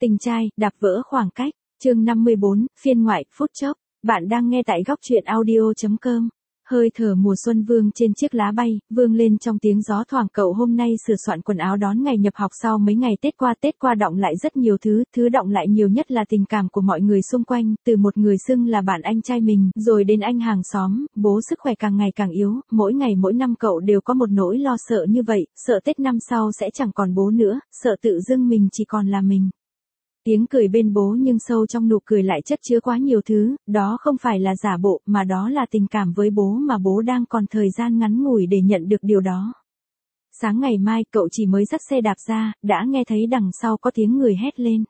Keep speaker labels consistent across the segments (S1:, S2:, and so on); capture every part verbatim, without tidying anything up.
S1: Tình trai, đạp vỡ khoảng cách, chương năm mươi bốn, phiên ngoại, phút chốc. Bạn đang nghe tại góc truyện audio chấm com. Hơi thở mùa xuân vương trên chiếc lá bay, vương lên trong tiếng gió thoảng. Cậu hôm nay sửa soạn quần áo đón ngày nhập học sau mấy ngày Tết qua. Tết qua đọng lại rất nhiều thứ, thứ đọng lại nhiều nhất là tình cảm của mọi người xung quanh, từ một người xưng là bạn anh trai mình, rồi đến anh hàng xóm, bố sức khỏe càng ngày càng yếu, mỗi ngày mỗi năm cậu đều có một nỗi lo sợ như vậy, sợ Tết năm sau sẽ chẳng còn bố nữa, sợ tự dưng mình chỉ còn là mình. Tiếng cười bên bố nhưng sâu trong nụ cười lại chất chứa quá nhiều thứ, đó không phải là giả bộ mà đó là tình cảm với bố mà bố đang còn thời gian ngắn ngủi để nhận được điều đó. Sáng ngày mai cậu chỉ mới dắt xe đạp ra, đã nghe thấy đằng sau có tiếng người hét lên.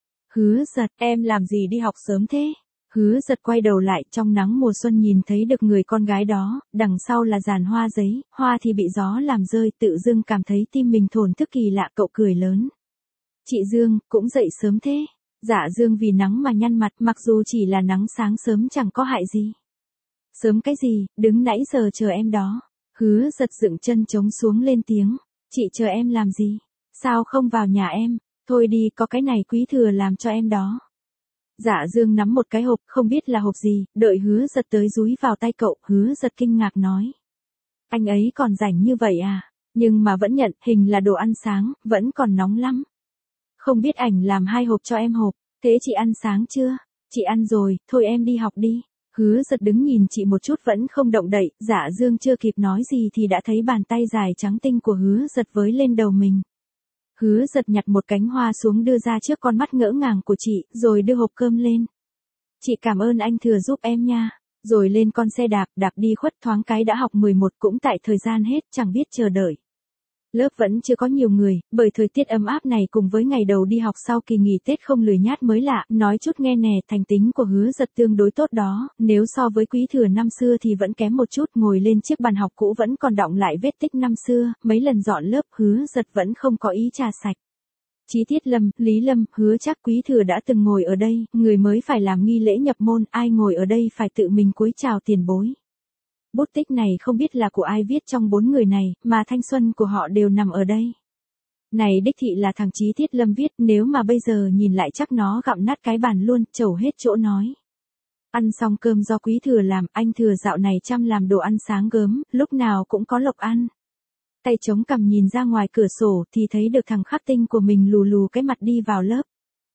S1: Hứa Giật, em làm gì đi học sớm thế? Hứa Giật quay đầu lại, trong nắng mùa xuân nhìn thấy được người con gái đó, đằng sau là dàn hoa giấy, hoa thì bị gió làm rơi, tự dưng cảm thấy tim mình thổn thức kỳ lạ. Cậu cười lớn. Chị Dương, cũng dậy sớm thế. Dạ Dương vì nắng mà nhăn mặt, mặc dù chỉ là nắng sáng sớm chẳng có hại gì. Sớm cái gì, đứng nãy giờ chờ em đó. Hứa Giật dựng chân trống xuống lên tiếng. Chị chờ em làm gì? Sao không vào nhà em? Thôi đi, có cái này Quý Thừa làm cho em đó. Dạ Dương nắm một cái hộp, không biết là hộp gì, đợi Hứa Giật tới dúi vào tay cậu, Hứa Giật kinh ngạc nói. Anh ấy còn rảnh như vậy à? Nhưng mà vẫn nhận, hình là đồ ăn sáng, vẫn còn nóng lắm. Không biết ảnh làm hai hộp cho em hộp, thế chị ăn sáng chưa? Chị ăn rồi, thôi em đi học đi. Hứa Giật đứng nhìn chị một chút vẫn không động đậy, Dạ Dương chưa kịp nói gì thì đã thấy bàn tay dài trắng tinh của Hứa Giật với lên đầu mình. Hứa Giật nhặt một cánh hoa xuống đưa ra trước con mắt ngỡ ngàng của chị, rồi đưa hộp cơm lên. Chị cảm ơn anh Thừa giúp em nha. Rồi lên con xe đạp, đạp đi khuất thoáng cái đã học mười một, cũng tại thời gian hết, chẳng biết chờ đợi. Lớp vẫn chưa có nhiều người, bởi thời tiết ấm áp này cùng với ngày đầu đi học sau kỳ nghỉ Tết không lười nhát mới lạ, nói chút nghe nè, thành tính của Hứa Giật tương đối tốt đó, nếu so với Quý Thừa năm xưa thì vẫn kém một chút, ngồi lên chiếc bàn học cũ vẫn còn đọng lại vết tích năm xưa, mấy lần dọn lớp Hứa Giật vẫn không có ý trà sạch. Chí Thiết Lâm, Lý Lâm, Hứa chắc Quý Thừa đã từng ngồi ở đây, người mới phải làm nghi lễ nhập môn, ai ngồi ở đây phải tự mình cúi chào tiền bối. Bút tích này không biết là của ai viết trong bốn người này, mà thanh xuân của họ đều nằm ở đây. Này đích thị là thằng Chí Thiết Lâm viết, nếu mà bây giờ nhìn lại chắc nó gặm nát cái bàn luôn, chầu hết chỗ nói. Ăn xong cơm do Quý Thừa làm, anh Thừa dạo này chăm làm đồ ăn sáng gớm, lúc nào cũng có lộc ăn. Tay chống cằm nhìn ra ngoài cửa sổ thì thấy được thằng Khắc Tinh của mình lù lù cái mặt đi vào lớp.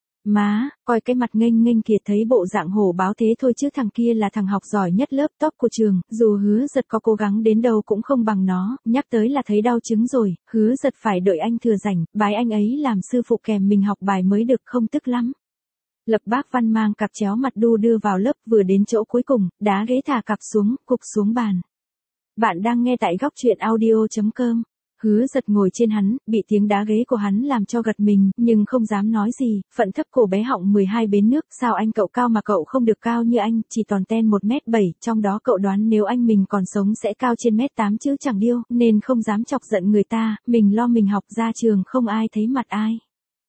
S1: Má, coi cái mặt nghênh nghênh kìa, thấy bộ dạng hổ báo thế thôi chứ thằng kia là thằng học giỏi nhất lớp top của trường, dù Hứa Giật có cố gắng đến đâu cũng không bằng nó, nhắc tới là thấy đau chứng rồi, Hứa Giật phải đợi anh Thừa rảnh, bái anh ấy làm sư phụ kèm mình học bài mới được, không tức lắm. Lập Bác Văn mang cặp chéo mặt đu đưa vào lớp, vừa đến chỗ cuối cùng, đá ghế thả cặp xuống, cục xuống bàn. Bạn đang nghe tại góc truyện audio chấm com. Hứa Giật ngồi trên hắn, bị tiếng đá ghế của hắn làm cho gật mình, nhưng không dám nói gì, phận thấp cổ bé họng mười hai bến nước, sao anh cậu cao mà cậu không được cao như anh, chỉ toàn ten một mét bảy, trong đó cậu đoán nếu anh mình còn sống sẽ cao trên mét tám chứ chẳng điêu, nên không dám chọc giận người ta, mình lo mình học ra trường không ai thấy mặt ai.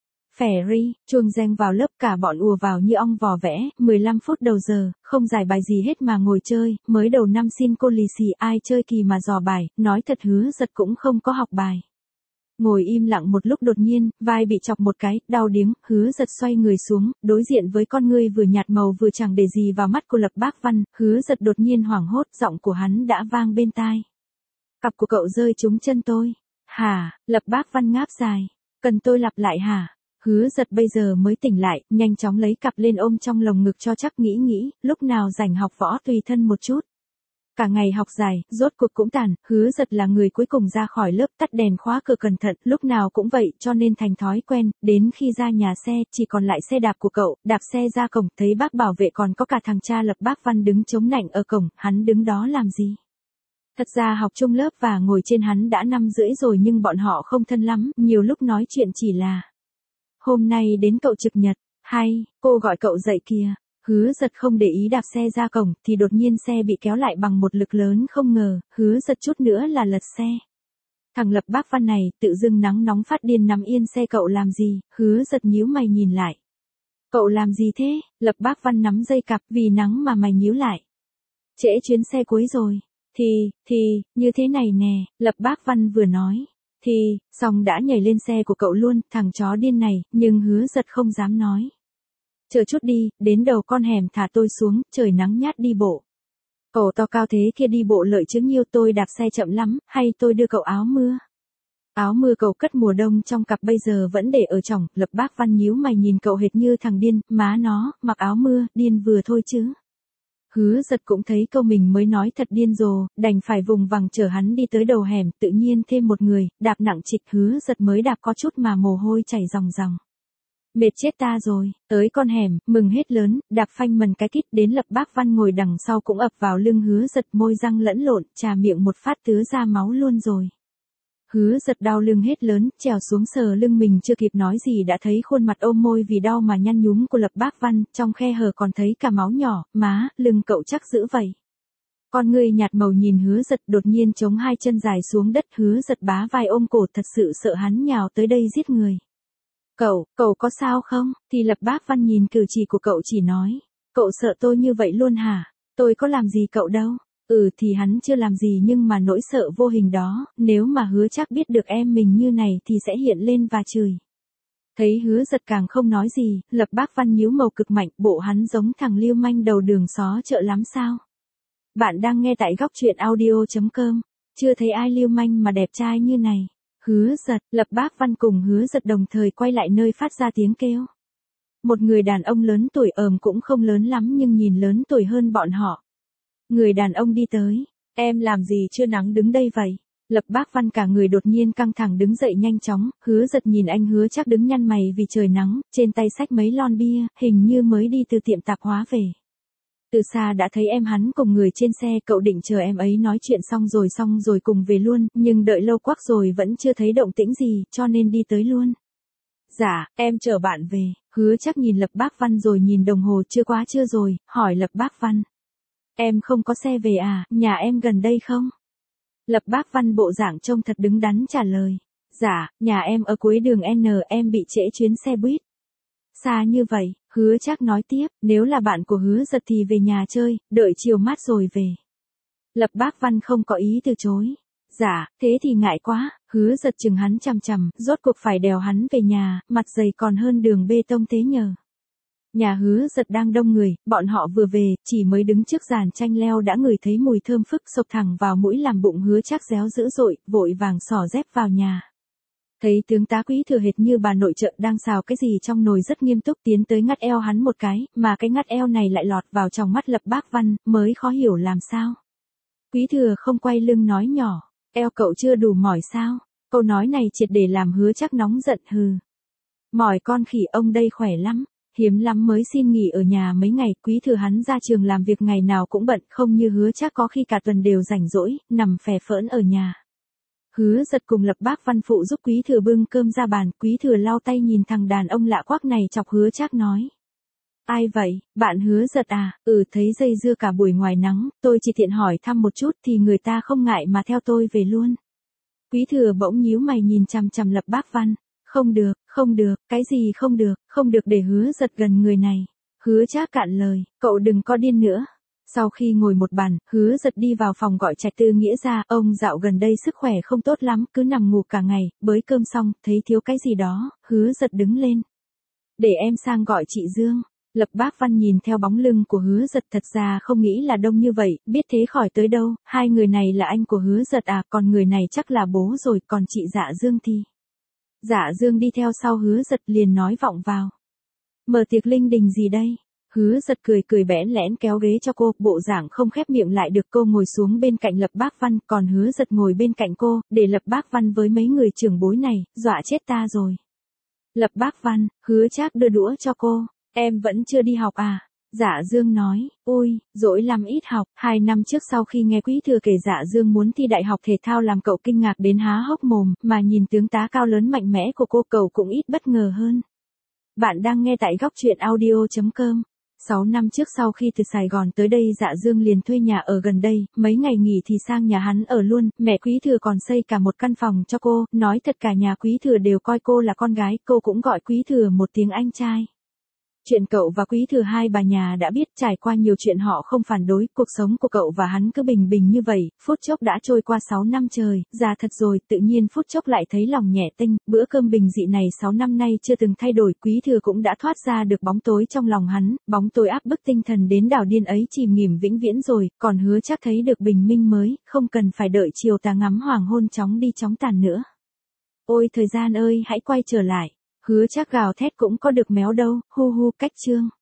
S1: Ferry, chuông reng vào lớp, cả bọn ùa vào như ong vò vẽ, mười lăm phút đầu giờ, không giải bài gì hết mà ngồi chơi, mới đầu năm xin cô lì xì, ai chơi kỳ mà dò bài, nói thật Hứa Giật cũng không có học bài. Ngồi im lặng một lúc đột nhiên, vai bị chọc một cái, đau điếng, Hứa Giật xoay người xuống, đối diện với con ngươi vừa nhạt màu vừa chẳng để gì vào mắt của Lập Bác Văn, Hứa Giật đột nhiên hoảng hốt, giọng của hắn đã vang bên tai. Cặp của cậu rơi trúng chân tôi. Hả? Lập Bác Văn ngáp dài. Cần tôi lặp lại hả? Hứa Giật bây giờ mới tỉnh lại, nhanh chóng lấy cặp lên ôm trong lồng ngực cho chắc, nghĩ nghĩ, lúc nào rảnh học võ tùy thân một chút. Cả ngày học dài, rốt cuộc cũng tàn, Hứa Giật là người cuối cùng ra khỏi lớp, tắt đèn khóa cửa cẩn thận, lúc nào cũng vậy, cho nên thành thói quen, đến khi ra nhà xe, chỉ còn lại xe đạp của cậu, đạp xe ra cổng, thấy bác bảo vệ còn có cả thằng cha Lập Bác Văn đứng chống nạnh ở cổng, hắn đứng đó làm gì? Thật ra học chung lớp và ngồi trên hắn đã năm rưỡi rồi nhưng bọn họ không thân lắm, nhiều lúc nói chuyện chỉ là hôm nay đến cậu trực nhật, hay, cô gọi cậu dậy kìa. Hứa Giật không để ý đạp xe ra cổng, thì đột nhiên xe bị kéo lại bằng một lực lớn không ngờ, Hứa Giật chút nữa là lật xe. Thằng Lập Bác Văn này, tự dưng nắng nóng phát điên nắm yên xe cậu làm gì, Hứa Giật nhíu mày nhìn lại. Cậu làm gì thế? Lập Bác Văn nắm dây cặp, vì nắng mà mày nhíu lại. Trễ chuyến xe cuối rồi. Thì, thì, như thế này nè, Lập Bác Văn vừa nói. thì, xong đã nhảy lên xe của cậu luôn, thằng chó điên này, nhưng Hứa Giật không dám nói. Chờ chút đi, đến đầu con hẻm thả tôi xuống, trời nắng nhát đi bộ. Cậu to cao thế kia đi bộ lợi chứ nhiêu, tôi đạp xe chậm lắm, hay tôi đưa cậu áo mưa. Áo mưa cậu cất mùa đông trong cặp bây giờ vẫn để ở trỏng, Lập Bác Văn nhíu mày nhìn cậu hệt như thằng điên, má nó, mặc áo mưa, điên vừa thôi chứ. Hứa Giật cũng thấy câu mình mới nói thật điên rồ, đành phải vùng vằng chở hắn đi tới đầu hẻm, tự nhiên thêm một người, đạp nặng trịch. Hứa Giật mới đạp có chút mà mồ hôi chảy ròng ròng. Mệt chết ta rồi, tới con hẻm, mừng hết lớn, đạp phanh mần cái kít đến Lập Bác Văn ngồi đằng sau cũng ập vào lưng Hứa Giật, môi răng lẫn lộn, trà miệng một phát tứa ra máu luôn rồi. Hứa Giật đau lưng hết lớn, trèo xuống sờ lưng mình chưa kịp nói gì đã thấy khuôn mặt ôm môi vì đau mà nhăn nhúm của Lập Bác Văn, trong khe hở còn thấy cả máu nhỏ, má, lưng cậu chắc dữ vậy. Con ngươi nhạt màu nhìn Hứa Giật đột nhiên chống hai chân dài xuống đất. Hứa Giật bá vai ôm cổ thật sự sợ hắn nhào tới đây giết người. Cậu, cậu có sao không? Thì Lập Bác Văn nhìn cử chỉ của cậu chỉ nói, cậu sợ tôi như vậy luôn hả? Tôi có làm gì cậu đâu. Ừ thì hắn chưa làm gì nhưng mà nỗi sợ vô hình đó, nếu mà Hứa Trác biết được em mình như này thì sẽ hiện lên và chửi. Thấy Hứa Giật càng không nói gì, Lập Bác Văn nhíu màu cực mạnh, bộ hắn giống thằng lưu manh đầu đường xó chợ lắm sao? Bạn đang nghe tại góc truyện audio chấm com, chưa thấy ai lưu manh mà đẹp trai như này. Hứa Giật, Lập Bác Văn cùng Hứa Giật đồng thời quay lại nơi phát ra tiếng kêu. Một người đàn ông lớn tuổi ờm cũng không lớn lắm nhưng nhìn lớn tuổi hơn bọn họ. Người đàn ông đi tới, em làm gì chưa nắng đứng đây vậy? Lập Bác Văn cả người đột nhiên căng thẳng đứng dậy nhanh chóng, Hứa Giật nhìn anh Hứa Trác đứng nhăn mày vì trời nắng, trên tay xách mấy lon bia, hình như mới đi từ tiệm tạp hóa về. Từ xa đã thấy em hắn cùng người trên xe, cậu định chờ em ấy nói chuyện xong rồi xong rồi cùng về luôn, nhưng đợi lâu quá rồi vẫn chưa thấy động tĩnh gì, cho nên đi tới luôn. Dạ, em chờ bạn về. Hứa Trác nhìn Lập Bác Văn rồi nhìn đồng hồ, chưa quá chưa rồi, hỏi Lập Bác Văn. Em không có xe về à, nhà em gần đây không? Lập Bác Văn bộ dạng trông thật đứng đắn trả lời. Dạ, nhà em ở cuối đường N, em bị trễ chuyến xe buýt. Xa như vậy, Hứa Trác nói tiếp, nếu là bạn của Hứa Giật thì về nhà chơi, đợi chiều mát rồi về. Lập Bác Văn không có ý từ chối. Dạ, thế thì ngại quá. Hứa Giật chừng hắn chằm chằm, rốt cuộc phải đèo hắn về nhà, mặt dày còn hơn đường bê tông thế nhờ. Nhà Hứa Giật đang đông người, bọn họ vừa về, chỉ mới đứng trước giàn chanh leo đã ngửi thấy mùi thơm phức xộc thẳng vào mũi làm bụng Hứa Trác réo dữ dội, vội vàng xỏ dép vào nhà. Thấy tướng tá Quý Thừa hệt như bà nội trợ đang xào cái gì trong nồi rất nghiêm túc tiến tới ngắt eo hắn một cái, mà cái ngắt eo này lại lọt vào trong mắt Lập Bác Văn, mới khó hiểu làm sao. Quý Thừa không quay lưng nói nhỏ, eo cậu chưa đủ mỏi sao? Câu nói này triệt để làm Hứa Trác nóng giận hừ. Mỏi con khỉ ông đây khỏe lắm. Hiếm lắm mới xin nghỉ ở nhà mấy ngày, Quý Thừa hắn ra trường làm việc ngày nào cũng bận, không như Hứa Trác có khi cả tuần đều rảnh rỗi, nằm phè phỡn ở nhà. Hứa Giật cùng Lập Bác Văn phụ giúp Quý Thừa bưng cơm ra bàn, Quý Thừa lau tay nhìn thằng đàn ông lạ quắc này chọc Hứa Trác nói. Ai vậy, bạn Hứa Giật à? Ừ, thấy dây dưa cả buổi ngoài nắng, tôi chỉ tiện hỏi thăm một chút thì người ta không ngại mà theo tôi về luôn. Quý Thừa bỗng nhíu mày nhìn chằm chằm Lập Bác Văn. Không được, không được, cái gì không được, không được để Hứa Giật gần người này. Hứa Trác cạn lời, cậu đừng có điên nữa. Sau khi ngồi một bàn, Hứa Giật đi vào phòng gọi Trạch Tư Nghĩa ra, ông dạo gần đây sức khỏe không tốt lắm, cứ nằm ngủ cả ngày, bới cơm xong, thấy thiếu cái gì đó, Hứa Giật đứng lên. Để em sang gọi chị Dương. Lập Bác Văn nhìn theo bóng lưng của Hứa Giật thật ra không nghĩ là đông như vậy, biết thế khỏi tới đâu, hai người này là anh của Hứa Giật à, còn người này chắc là bố rồi, còn chị Dạ Dương thì... Dạ Dương đi theo sau Hứa Giật liền nói vọng vào. Mở tiệc linh đình gì đây? Hứa Giật cười cười bẽn lẽn kéo ghế cho cô, bộ dạng không khép miệng lại được. Cô ngồi xuống bên cạnh Lập Bác Văn, còn Hứa Giật ngồi bên cạnh cô, để Lập Bác Văn với mấy người trưởng bối này, dọa chết ta rồi. Lập Bác Văn, Hứa Trác đưa đũa cho cô, em vẫn chưa đi học à? Dạ Dương nói, ôi, dỗi lắm ít học. Hai năm trước sau khi nghe Quý Thừa kể Dạ Dương muốn thi đại học thể thao làm cậu kinh ngạc đến há hốc mồm, mà nhìn tướng tá cao lớn mạnh mẽ của cô cậu cũng ít bất ngờ hơn. Bạn đang nghe tại góc truyện audio chấm com. Sáu năm trước sau khi từ Sài Gòn tới đây Dạ Dương liền thuê nhà ở gần đây, mấy ngày nghỉ thì sang nhà hắn ở luôn, mẹ Quý Thừa còn xây cả một căn phòng cho cô, nói thật cả nhà Quý Thừa đều coi cô là con gái, cô cũng gọi Quý Thừa một tiếng anh trai. Chuyện cậu và Quý Thừa hai bà nhà đã biết, trải qua nhiều chuyện họ không phản đối, cuộc sống của cậu và hắn cứ bình bình như vậy, phút chốc đã trôi qua sáu năm trời, già thật rồi, tự nhiên phút chốc lại thấy lòng nhẹ tênh, bữa cơm bình dị này sáu năm nay chưa từng thay đổi, Quý Thừa cũng đã thoát ra được bóng tối trong lòng hắn, bóng tối áp bức tinh thần đến đảo điên ấy chìm nghỉm vĩnh viễn rồi, còn Hứa Trác thấy được bình minh mới, không cần phải đợi chiều tà ngắm hoàng hôn chóng đi chóng tàn nữa. Ôi thời gian ơi, hãy quay trở lại. Hứa Trác gào thét cũng có được méo đâu, hu hu cách chương.